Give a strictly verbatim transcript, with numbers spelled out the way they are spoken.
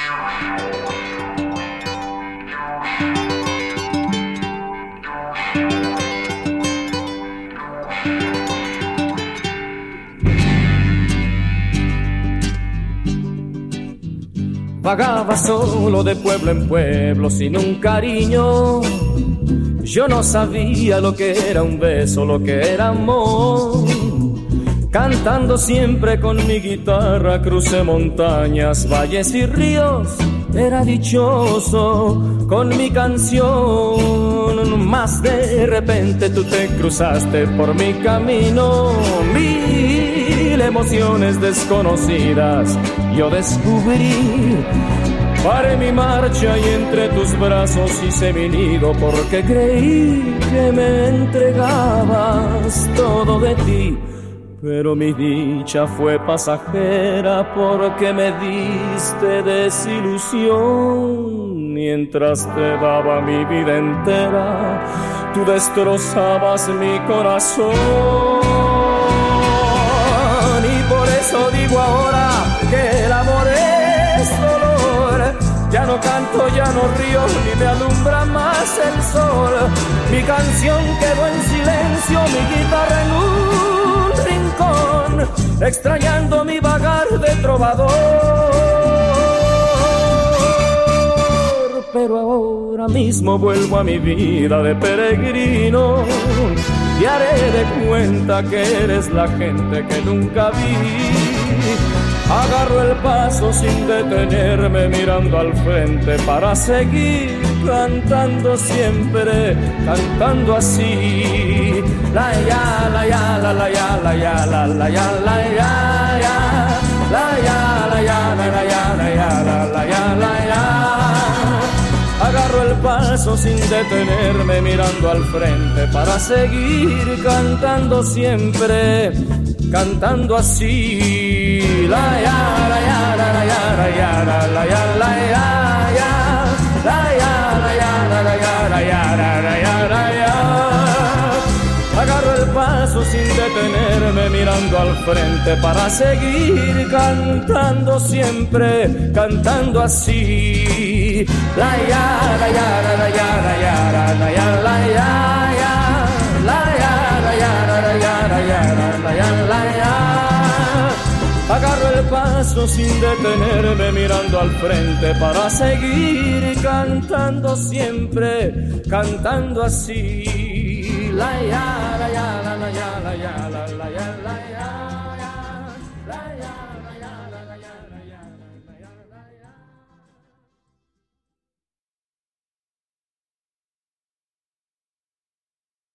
Vagaba solo de pueblo en pueblo sin un cariño. Yo no sabía lo que era un beso, lo que era amor. Cantando siempre con mi guitarra, crucé montañas, valles y ríos. Era dichoso con mi canción, mas de repente tú te cruzaste por mi camino. Mil emociones desconocidas yo descubrí. Paré mi marcha y entre tus brazos hice mi nido, porque creí que me entregabas todo de ti. Pero mi dicha fue pasajera, porque me diste desilusión. Mientras te daba mi vida entera, tú destrozabas mi corazón. Y por eso digo ahora que el amor es dolor. Ya no canto, ya no río, ni me alumbra más el sol. Mi canción quedó en silencio, mi guitarra en un rincón, extrañando mi vagar de trovador. Pero ahora mismo vuelvo a mi vida de peregrino y haré de cuenta que eres la gente que nunca vi. Agarro el paso sin detenerme, mirando al frente para seguir cantando siempre, cantando así. La ya, la ya, la la ya, la ya, la la ya, la ya, ya. La ya, la ya, la la ya, la ya, la la ya, la ya. Agarro el paso sin detenerme, mirando al frente para seguir cantando siempre, cantando así. La ya, la ya, la la ya, la ya, la la ya, la ya, ya. La ya, la ya, la la ya, la ya, la la ya, la ya. Agarro el paso sin detenerme, mirando al frente para seguir cantando siempre, cantando así. La ya, la ya, la la ya, la ya, la la ya, la ya, ya. La ya, la ya, la la ya, la ya, la la ya, la ya. Agarro el paso sin detenerme, mirando al frente para seguir cantando siempre, cantando así. La ya, la ya, la la ya, la ya, la la ya, la ya.